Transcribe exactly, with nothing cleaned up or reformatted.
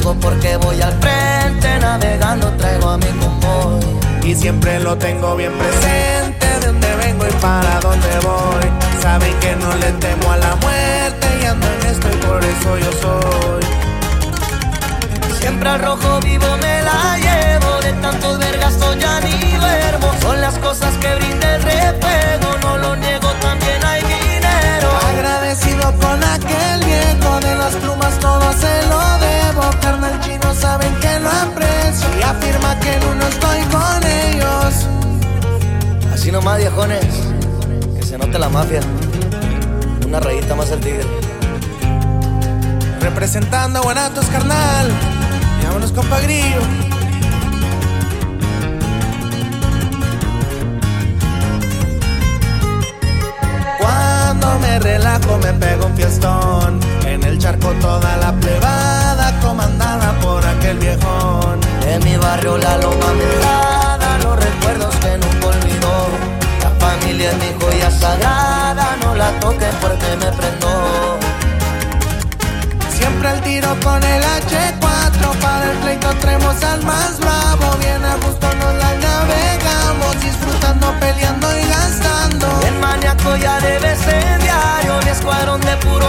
juzgo porque voy al frente, navegando traigo a mi convoy. Y siempre lo tengo bien presente, de dónde vengo y para dónde voy. Saben que no le temo a la muerte y ando en esto y por eso yo soy. Siempre al rojo vivo me la llevo, de tantos vergazos ya ni duermo. Son las cosas que brinda el refuego, no lo niego, también hay dinero. Agradecido con aquel viejo, de las plumas todo se lo debo. Carnal chino saben que lo aprecio y afirma que en uno estoy con ellos. Así nomás, viejones, que se note la mafia. Una rayita más el tigre. Representando a Guanatos, carnal. Y vámonos, compa Grillo. Cuando me relajo me pego un fiestón. En el charco toda la plebada, comandada por aquel viejón. En mi barrio la loma melada, los recuerdos que nunca olvidó. La familia es mi joya sagrada, no la toquen porque me prendo. Siempre al tiro con el hache cuatro, para el pleito traemos al más bravo. Bien a gusto nos la navegamos, disfrutando, peleando y gastando. El maníaco ya debe ser diario, mi escuadrón de puro